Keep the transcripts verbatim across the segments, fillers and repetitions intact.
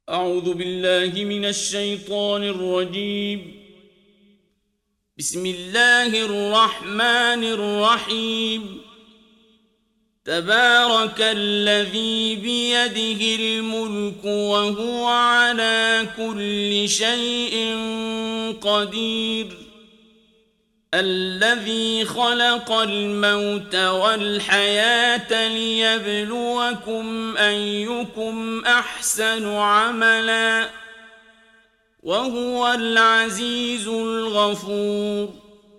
أعوذ بالله من الشيطان الرجيم. بسم الله الرحمن الرحيم. تبارك الذي بيده الملك وهو على كل شيء قدير. الذي خلق الموت والحياة ليبلوكم أيكم أحسن عملا وهو العزيز الغفور.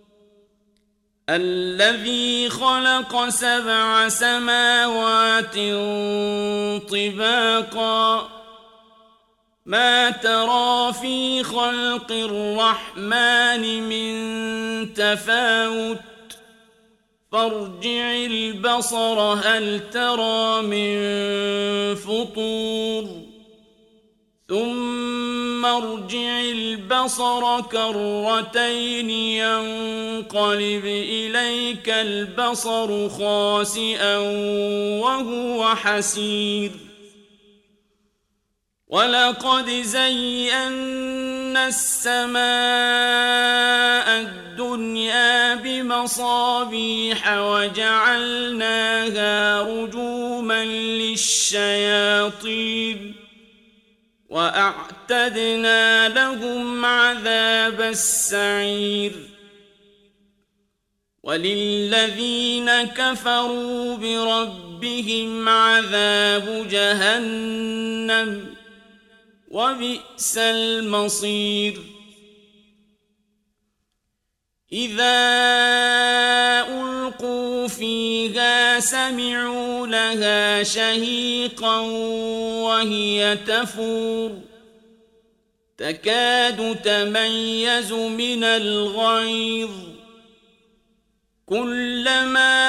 الذي خلق سبع سماوات طباقا ما ترى في خلق الرحمن من تفاوت فارجع البصر هل ترى من فطور ثم ارجع البصر كرتين ينقلب إليك البصر خاسئا وهو حسير. ولقد زينا السماء الدنيا بمصابيح وجعلناها رجوما للشياطين وأعتدنا لهم عذاب السعير. وللذين كفروا بربهم عذاب جهنم وبئس المصير. إذا ألقوا فيها سمعوا لها شهيقا وهي تفور تكاد تميز من الغيظ كلما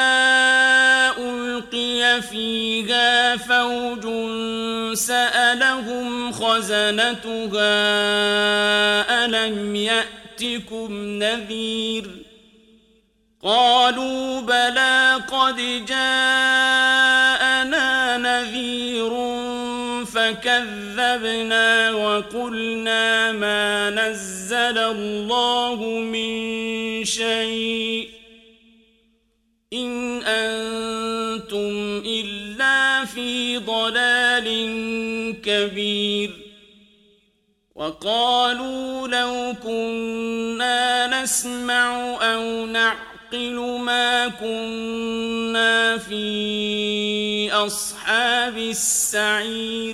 ألقي فيها فوج سألهم خزنتها ألم يأتكم نذير قالوا بلى قد جاءنا نذير فكذبنا وقلنا ما نزل الله من شيء إن أنتم إلا في ضلال كبير. وقالوا لو كنا نسمع أو نعقل ما كنا في أصحاب السعير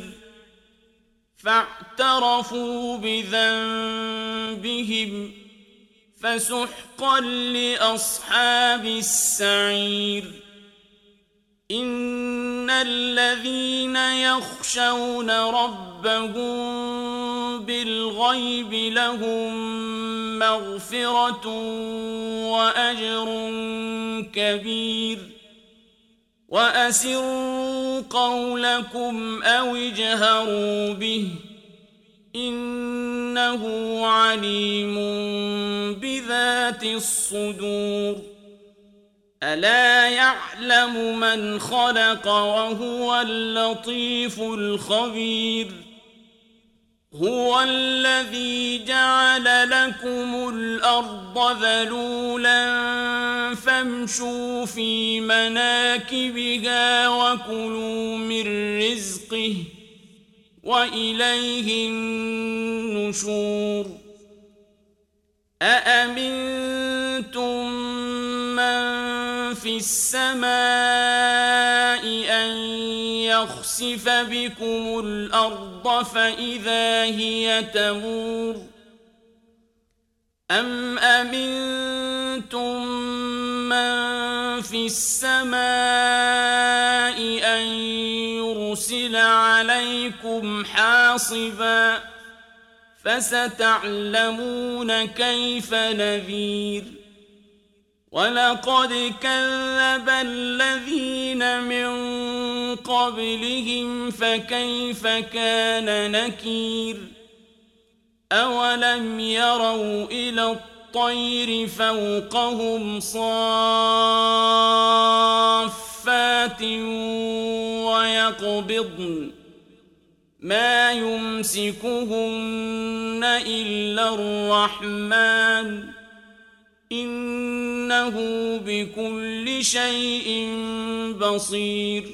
فاعترفوا بذنبهم فسحقا لأصحاب السعير. إن الذين يخشون ربهم بالغيب لهم مغفرة وأجر كبير. وأسروا قولكم أو اجهروا به إنه عليم بذات الصدور. ألا يعلم من خلق وهو اللطيف الخبير. هو الذي جعل لكم الأرض ذلولا فامشوا في مناكبها وكلوا من رزقه وإليه النشور. أأمنتم من في السماء أن يخسف بكم الأرض فإذا هي تمور أم أمنتم من في السماء أن يرسل عليكم حاصبا فستعلمون كيف نذير. ولقد كذب الذين من قبلهم فكيف كان نكير. أولم يروا إلى الطير فوقهم صافات ويقبضن ما يمسكهن إلا الرحمن إنه بكل شيء بصير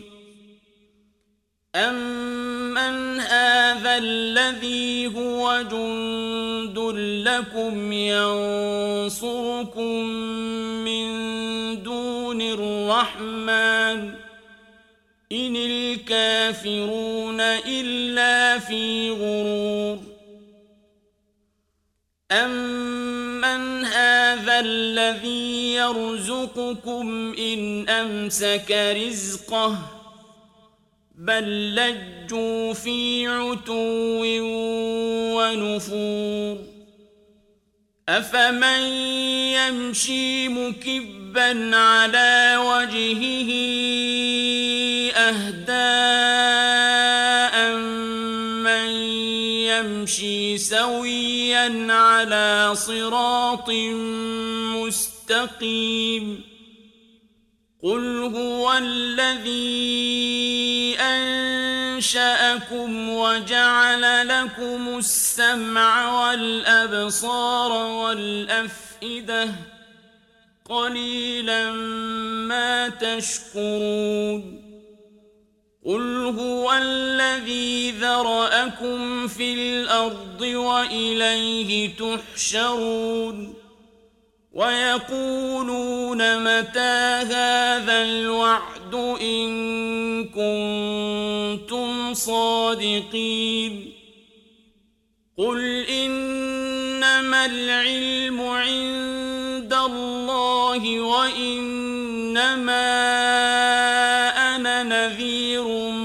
أمن هذا الذي هو جند لكم ينصركم من دون الرحمن إن الكافرون إلا في غرور أمن هذا الذي يرزقكم إن أمسك رزقه بل لجوا في عتو ونفور أفمن يمشي مكبا على وجهه أهدى أمن يمشي سويا على صراط مستقيم قل هو الذي أنشأكم وجعل لكم السمع والأبصار والأفئدة قليلا ما تشكرون قل هو الذي ذرأكم في الأرض وإليه تحشرون ويقولون متى هذا الوعد إن كنتم صادقين قل إنما العلم عند الله وإنما أنا نذير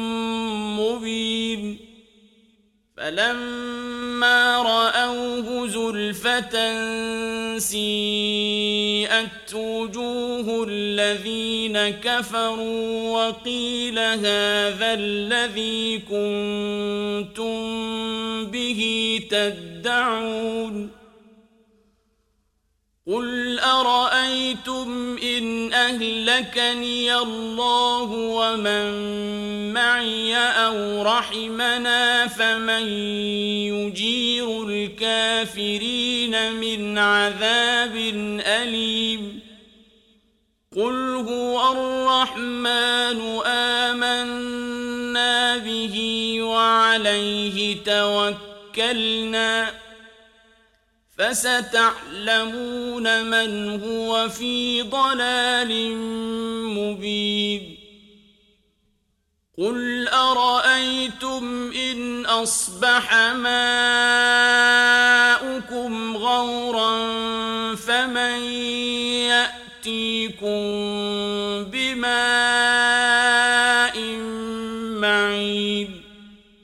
مبين فلما رأوه زلفة سيئت وجوه الذين كفروا وقيل هذا الذي كنتم به تدعون قل أرأيتم إن أهلكني الله ومن معي أو رحمنا فمن يجير الكافرين من عذاب أليم قل هو الرحمن آمنا به وعليه توكلنا فستعلمون من هو في ضلال مبين قل أرأيتم إن أصبح ماؤكم غورا فمن يأتيكم